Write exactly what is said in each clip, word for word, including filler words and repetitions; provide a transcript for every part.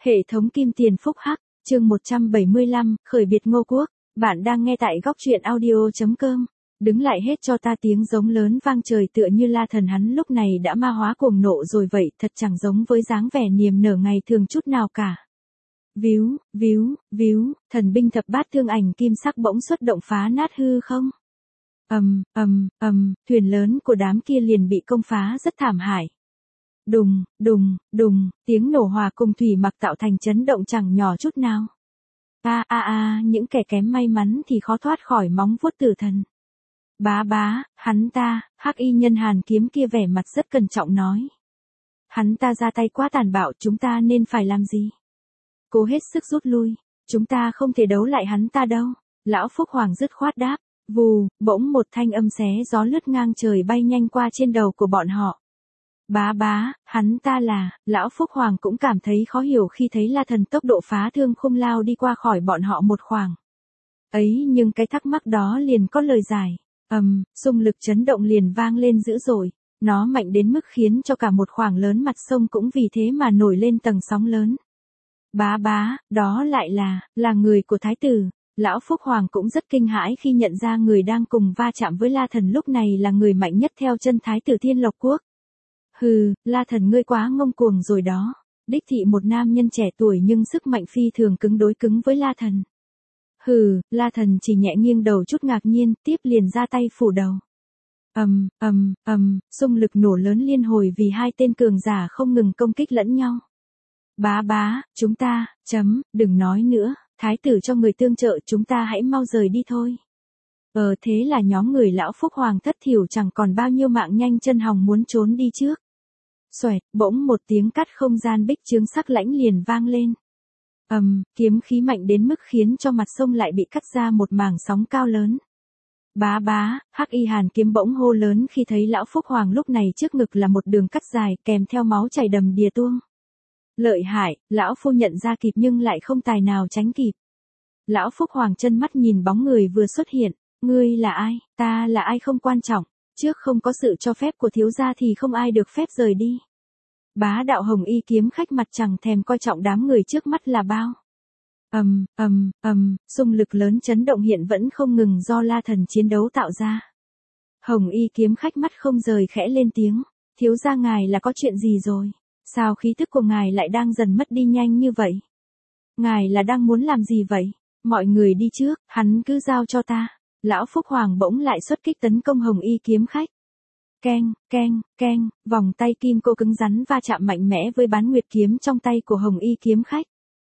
Hệ thống kim tiền phúc hắc, chương một trăm bảy mươi lăm, khởi biệt Ngô Quốc, bạn đang nghe tại góc truyện audio.com. Đứng lại hết cho ta, tiếng giống lớn vang trời tựa như La Thần hắn lúc này đã ma hóa cuồng nộ rồi vậy, thật chẳng giống với dáng vẻ niềm nở ngày thường chút nào cả. Víu, víu, víu, thần binh thập bát thương ảnh kim sắc bỗng xuất động phá nát hư không. Ầm, ầm, ầm, thuyền lớn của đám kia liền bị công phá rất thảm hại. Đùng, đùng, đùng, tiếng nổ hòa cùng thủy mặc tạo thành chấn động chẳng nhỏ chút nào. A a a, những kẻ kém may mắn thì khó thoát khỏi móng vuốt tử thần. Bá bá, hắn ta, hắc y nhân hàn kiếm kia vẻ mặt rất cẩn trọng nói. Hắn ta ra tay quá tàn bạo, chúng ta nên phải làm gì? Cố hết sức rút lui, chúng ta không thể đấu lại hắn ta đâu. Lão Phúc Hoàng dứt khoát đáp, vù, bỗng một thanh âm xé gió lướt ngang trời bay nhanh qua trên đầu của bọn họ. Bá bá, hắn ta là, Lão Phúc Hoàng cũng cảm thấy khó hiểu khi thấy La Thần tốc độ phá thương khung lao đi qua khỏi bọn họ một khoảng. Ấy nhưng cái thắc mắc đó liền có lời giải. Ầm, um, xung lực chấn động liền vang lên dữ dội, nó mạnh đến mức khiến cho cả một khoảng lớn mặt sông cũng vì thế mà nổi lên tầng sóng lớn. Bá bá, đó lại là, là người của Thái tử. Lão Phúc Hoàng cũng rất kinh hãi khi nhận ra người đang cùng va chạm với La Thần lúc này là người mạnh nhất theo chân Thái tử Thiên Lộc Quốc. Hừ, La Thần ngươi quá ngông cuồng rồi đó. Đích thị một nam nhân trẻ tuổi nhưng sức mạnh phi thường cứng đối cứng với La Thần. Hừ, La Thần chỉ nhẹ nghiêng đầu chút ngạc nhiên, tiếp liền ra tay phủ đầu. Ầm, ầm, ầm, xung lực nổ lớn liên hồi vì hai tên cường giả không ngừng công kích lẫn nhau. Bá bá, chúng ta, chấm, đừng nói nữa, thái tử cho người tương trợ, chúng ta hãy mau rời đi thôi. Ờ thế là nhóm người Lão Phúc Hoàng thất thiểu chẳng còn bao nhiêu mạng nhanh chân hòng muốn trốn đi trước. Xoẹt, bỗng một tiếng cắt không gian bích chướng sắc lãnh liền vang lên. Ầm, um, kiếm khí mạnh đến mức khiến cho mặt sông lại bị cắt ra một mảng sóng cao lớn. Bá bá, hắc y hàn kiếm bỗng hô lớn khi thấy Lão Phúc Hoàng lúc này trước ngực là một đường cắt dài kèm theo máu chảy đầm đìa tuông. Lợi hại, lão phu nhận ra kịp nhưng lại không tài nào tránh kịp. Lão Phúc Hoàng chân mắt nhìn bóng người vừa xuất hiện, ngươi là ai, ta là ai không quan trọng, trước không có sự cho phép của thiếu gia thì không ai được phép rời đi. Bá đạo hồng y kiếm khách mặt chẳng thèm coi trọng đám người trước mắt là bao. Ầm, ầm, ầm, xung lực lớn chấn động hiện vẫn không ngừng do La Thần chiến đấu tạo ra. Hồng y kiếm khách mắt không rời khẽ lên tiếng, thiếu gia ngài là có chuyện gì rồi? Sao khí tức của ngài lại đang dần mất đi nhanh như vậy? Ngài là đang muốn làm gì vậy? Mọi người đi trước, hắn cứ giao cho ta. Lão Phúc Hoàng bỗng lại xuất kích tấn công hồng y kiếm khách. Keng, keng, keng, vòng tay kim cô cứng rắn va chạm mạnh mẽ với bán nguyệt kiếm trong tay của hồng y kiếm khách.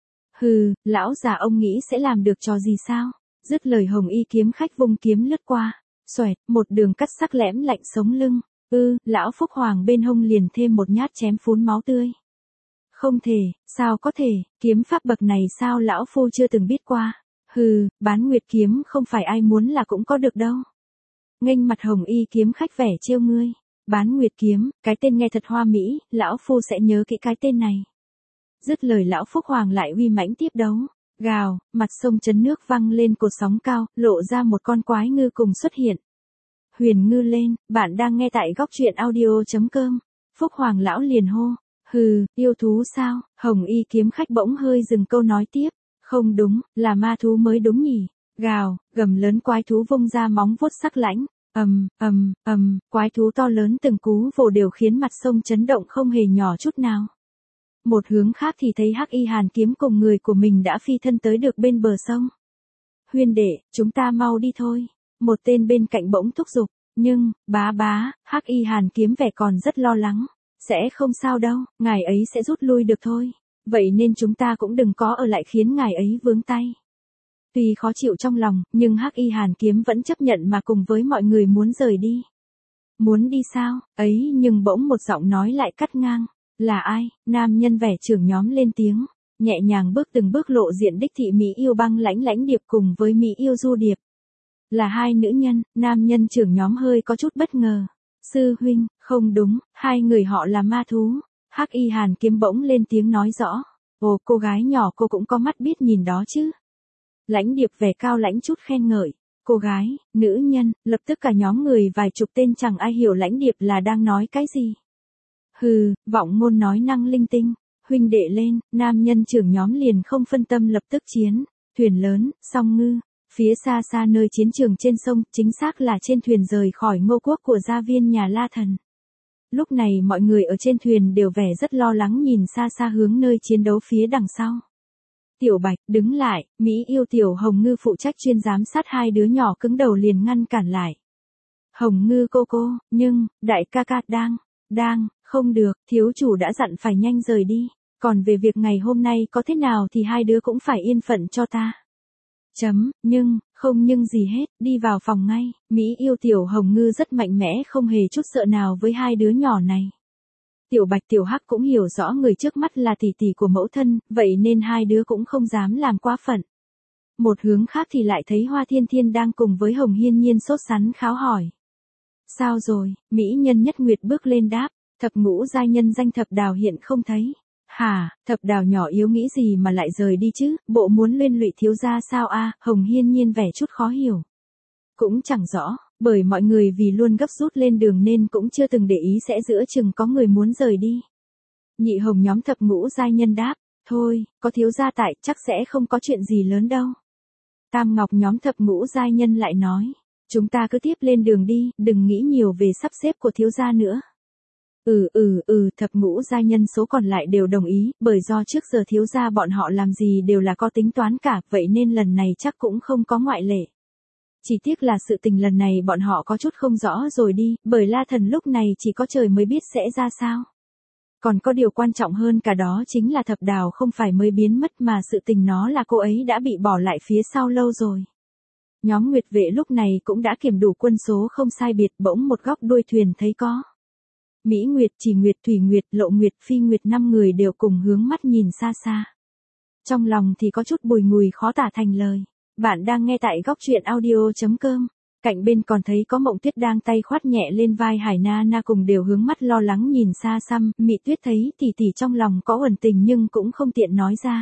Hừ, lão già ông nghĩ sẽ làm được trò gì sao? Dứt lời hồng y kiếm khách vung kiếm lướt qua. Xoẹt, một đường cắt sắc lẽm lạnh sống lưng. Ư, Lão Phúc Hoàng bên hông liền thêm một nhát chém phún máu tươi. Không thể, sao có thể, kiếm pháp bậc này sao lão phu chưa từng biết qua. Hừ, bán nguyệt kiếm không phải ai muốn là cũng có được đâu. Nghênh mặt hồng y kiếm khách vẻ trêu ngươi. Bán nguyệt kiếm, cái tên nghe thật hoa mỹ, lão phu sẽ nhớ kỹ cái tên này. Dứt lời Lão Phúc Hoàng lại uy mãnh tiếp đấu. Gào, mặt sông chấn nước văng lên cột sóng cao, lộ ra một con quái ngư cùng xuất hiện. Huyền ngư lên, bạn đang nghe tại góc truyện audio.com. Phúc Hoàng lão liền hô. Hừ, yêu thú sao? Hồng y kiếm khách bỗng hơi dừng câu nói tiếp. Không đúng, là ma thú mới đúng nhỉ. Gào, gầm lớn quái thú vung ra móng vuốt sắc lãnh. Ầm, ầm, ầm, quái thú to lớn từng cú vồ đều khiến mặt sông chấn động không hề nhỏ chút nào. Một hướng khác thì thấy hắc y hàn kiếm cùng người của mình đã phi thân tới được bên bờ sông. Huyên đệ, chúng ta mau đi thôi. Một tên bên cạnh bỗng thúc giục, nhưng, bá bá, hắc y hàn kiếm vẻ còn rất lo lắng. Sẽ không sao đâu, ngài ấy sẽ rút lui được thôi. Vậy nên chúng ta cũng đừng có ở lại khiến ngài ấy vướng tay. Tuy khó chịu trong lòng, nhưng hắc y hàn kiếm vẫn chấp nhận mà cùng với mọi người muốn rời đi. Muốn đi sao, ấy nhưng bỗng một giọng nói lại cắt ngang. Là ai? Nam nhân vẻ trưởng nhóm lên tiếng, nhẹ nhàng bước từng bước lộ diện đích thị Mỹ yêu băng lãnh lãnh điệp cùng với Mỹ yêu du điệp. Là hai nữ nhân, nam nhân trưởng nhóm hơi có chút bất ngờ. Sư huynh, không đúng, hai người họ là ma thú. Hắc y hàn kiếm bỗng lên tiếng nói rõ. Ồ, cô gái nhỏ cô cũng có mắt biết nhìn đó chứ. Lãnh điệp vẻ cao lãnh chút khen ngợi. Cô gái, nữ nhân, lập tức cả nhóm người vài chục tên chẳng ai hiểu lãnh điệp là đang nói cái gì. Hừ, vọng ngôn nói năng linh tinh. huynh đệ lên, nam nhân trưởng nhóm liền không phân tâm lập tức chiến, thuyền lớn, song ngư, phía xa xa nơi chiến trường trên sông, chính xác là trên thuyền rời khỏi Ngô Quốc của gia viên nhà La Thần. Lúc này mọi người ở trên thuyền đều vẻ rất lo lắng nhìn xa xa hướng nơi chiến đấu phía đằng sau. Tiểu Bạch, đứng lại, Mỹ yêu Tiểu Hồng Ngư phụ trách chuyên giám sát hai đứa nhỏ cứng đầu liền ngăn cản lại. Hồng Ngư cô cô, nhưng, đại ca ca đang, đang, không được, thiếu chủ đã dặn phải nhanh rời đi, còn về việc ngày hôm nay có thế nào thì hai đứa cũng phải yên phận cho ta. Chấm, nhưng, không nhưng gì hết, đi vào phòng ngay, Mỹ yêu Tiểu Hồng Ngư rất mạnh mẽ không hề chút sợ nào với hai đứa nhỏ này. Tiểu Bạch Tiểu Hắc cũng hiểu rõ người trước mắt là tỷ tỷ của mẫu thân, vậy nên hai đứa cũng không dám làm quá phận. Một hướng khác thì lại thấy Hoa Thiên Thiên đang cùng với Hồng Hiên Nhiên sốt sắng kháo hỏi. Sao rồi, Mỹ nhân Nhất Nguyệt bước lên đáp, thập ngũ giai nhân danh Thập Đào hiện không thấy. Hả, Thập Đào nhỏ yếu nghĩ gì mà lại rời đi chứ, bộ muốn liên lụy thiếu gia sao a? Hồng Hiên Nhiên vẻ chút khó hiểu. Cũng chẳng rõ, bởi mọi người vì luôn gấp rút lên đường nên cũng chưa từng để ý sẽ giữa chừng có người muốn rời đi. Nhị Hồng nhóm thập ngũ giai nhân đáp, thôi, có thiếu gia tại chắc sẽ không có chuyện gì lớn đâu. Tam Ngọc nhóm thập ngũ giai nhân lại nói, chúng ta cứ tiếp lên đường đi, đừng nghĩ nhiều về sắp xếp của thiếu gia nữa. Ừ ừ ừ, thập ngũ giai nhân số còn lại đều đồng ý, bởi do trước giờ thiếu gia bọn họ làm gì đều là có tính toán cả, vậy nên lần này chắc cũng không có ngoại lệ. Chỉ tiếc là sự tình lần này bọn họ có chút không rõ rồi đi, bởi La Thần lúc này chỉ có trời mới biết sẽ ra sao. Còn có điều quan trọng hơn cả đó chính là Thập Đào không phải mới biến mất mà sự tình nó là cô ấy đã bị bỏ lại phía sau lâu rồi. Nhóm Nguyệt Vệ lúc này cũng đã kiểm đủ quân số không sai biệt, bỗng một góc đuôi thuyền thấy có. Mỹ Nguyệt, Chỉ Nguyệt, Thủy Nguyệt, Lộ Nguyệt, Phi Nguyệt năm người đều cùng hướng mắt nhìn xa xa. Trong lòng thì có chút bùi ngùi khó tả thành lời. Bạn đang nghe tại góc truyện audio chấm com. Cạnh bên còn thấy có Mộng Tuyết đang tay khoát nhẹ lên vai Hải Na Na cùng đều hướng mắt lo lắng nhìn xa xăm. Mị Tuyết thấy tỷ tỷ trong lòng có uẩn tình nhưng cũng không tiện nói ra.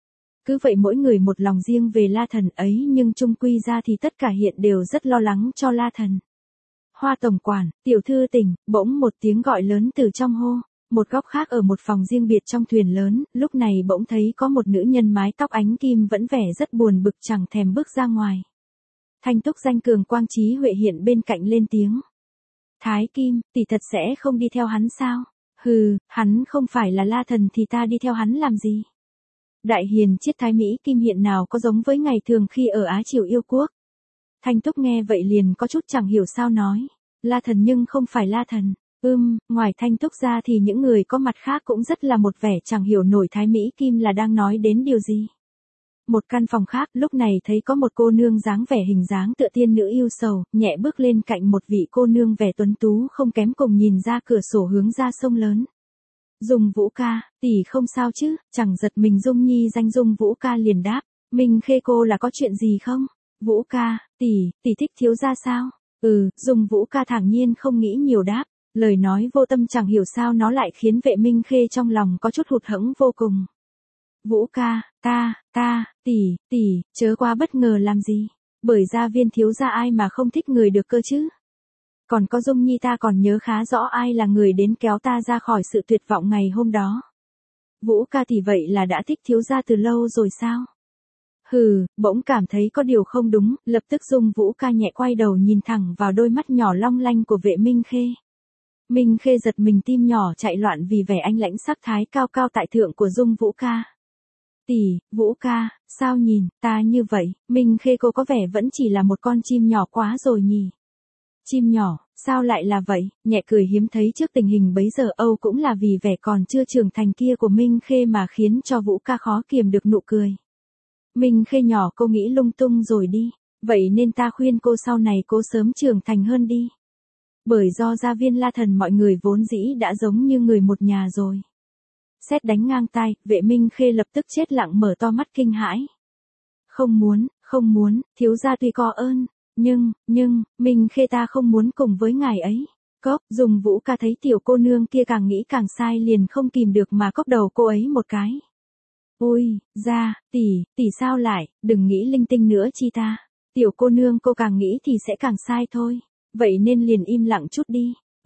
Cứ vậy mỗi người một lòng riêng về La Thần ấy nhưng chung quy ra thì tất cả hiện đều rất lo lắng cho La Thần. Hoa tổng quản, tiểu thư tỉnh, bỗng một tiếng gọi lớn từ trong hô. Một góc khác ở một phòng riêng biệt trong thuyền lớn, lúc này bỗng thấy có một nữ nhân mái tóc ánh kim vẫn vẻ rất buồn bực chẳng thèm bước ra ngoài. Thanh Túc danh cường Quang Trí Huệ hiện bên cạnh lên tiếng. Thái Kim, tỷ thật sẽ không đi theo hắn sao? Hừ, hắn không phải là La Thần thì ta đi theo hắn làm gì? Đại hiền chiết Thái Mỹ Kim hiện nào có giống với ngày thường khi ở Á Triều yêu quốc. Thanh Túc nghe vậy liền có chút chẳng hiểu sao nói. La Thần nhưng không phải La Thần. Ưm, ngoài Thanh Túc ra thì những người có mặt khác cũng rất là một vẻ chẳng hiểu nổi Thái Mỹ Kim là đang nói đến điều gì. Một căn phòng khác lúc này thấy có một cô nương dáng vẻ hình dáng tựa tiên nữ yêu sầu, nhẹ bước lên cạnh một vị cô nương vẻ tuấn tú không kém cùng nhìn ra cửa sổ hướng ra sông lớn. Dung Vũ ca, tỷ không sao chứ, chẳng giật mình Dung Nhi danh Dung Vũ ca liền đáp, Minh Khê cô là có chuyện gì không? Vũ ca, tỷ, tỷ thích thiếu gia sao? Ừ, Dung Vũ ca thản nhiên không nghĩ nhiều đáp. Lời nói vô tâm chẳng hiểu sao nó lại khiến Vệ Minh Khê trong lòng có chút hụt hẫng vô cùng. Vũ ca, ta, ta, tỷ, tỷ, chớ quá bất ngờ làm gì. Bởi gia viên thiếu gia ai mà không thích người được cơ chứ. Còn có Dung Nhi ta còn nhớ khá rõ ai là người đến kéo ta ra khỏi sự tuyệt vọng ngày hôm đó. Vũ ca thì vậy là đã thích thiếu gia từ lâu rồi sao? Hừ, bỗng cảm thấy có điều không đúng, lập tức Dung Vũ ca nhẹ quay đầu nhìn thẳng vào đôi mắt nhỏ long lanh của Vệ Minh Khê. Minh Khê giật mình tim nhỏ chạy loạn vì vẻ anh lãnh sắc thái cao cao tại thượng của Dung Vũ ca. Tỷ, Vũ ca, sao nhìn, ta như vậy, Minh Khê cô có vẻ vẫn chỉ là một con chim nhỏ quá rồi nhỉ. Chim nhỏ, sao lại là vậy, nhẹ cười hiếm thấy trước tình hình bấy giờ Âu cũng là vì vẻ còn chưa trưởng thành kia của Minh Khê mà khiến cho Vũ ca khó kiềm được nụ cười. Minh Khê nhỏ cô nghĩ lung tung rồi đi, vậy nên ta khuyên cô sau này cô sớm trưởng thành hơn đi. Bởi do gia viên La Thần mọi người vốn dĩ đã giống như người một nhà rồi. Sét đánh ngang tai, Vệ Minh Khê lập tức chết lặng mở to mắt kinh hãi. Không muốn, không muốn, thiếu gia tuy có ơn, nhưng, nhưng, Minh Khê ta không muốn cùng với ngài ấy. Cốc, Dung Vũ ca thấy tiểu cô nương kia càng nghĩ càng sai liền không kìm được mà cốc đầu cô ấy một cái. Ôi, ra, tỷ, tỷ sao lại, đừng nghĩ linh tinh nữa chi ta. Tiểu cô nương cô càng nghĩ thì sẽ càng sai thôi. Vậy nên liền im lặng chút đi.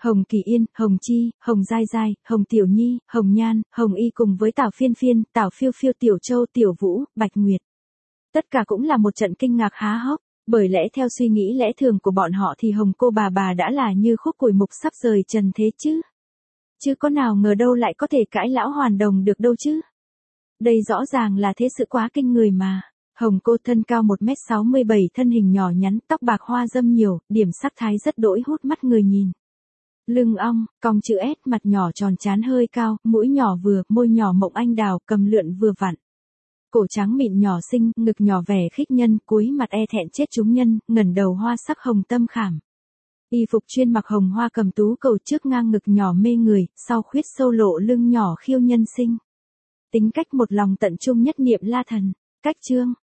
Hồng Kỳ Yên, Hồng Chi, Hồng Giai Giai, Hồng Tiểu Nhi, Hồng Nhan, Hồng Y cùng với Tào Phiên Phiên, Tào Phiêu Phiêu, Tiểu Châu, Tiểu Vũ, Bạch Nguyệt. Tất cả cũng là một trận kinh ngạc há hốc, bởi lẽ theo suy nghĩ lẽ thường của bọn họ thì Hồng cô bà bà đã là như khúc củi mục sắp rời trần thế chứ. Chứ có nào ngờ đâu lại có thể cãi lão hoàn đồng được đâu chứ. Đây rõ ràng là thế sự quá kinh người mà. Hồng cô thân cao một mét sáu mươi bảy, thân hình nhỏ nhắn, tóc bạc hoa râm nhiều, điểm sắc thái rất đỗi hút mắt người nhìn. Lưng ong, cong chữ S, mặt nhỏ tròn trán hơi cao, mũi nhỏ vừa, môi nhỏ mộng anh đào, cầm lượn vừa vặn. Cổ trắng mịn nhỏ xinh, ngực nhỏ vẻ khích nhân, cúi mặt e thẹn chết chúng nhân, ngẩng đầu hoa sắc hồng tâm khảm. Y phục chuyên mặc hồng hoa cầm tú cầu trước ngang ngực nhỏ mê người, sau khuyết sâu lộ lưng nhỏ khiêu nhân sinh. Tính cách một lòng tận trung nhất niệm La Thần. Cách chương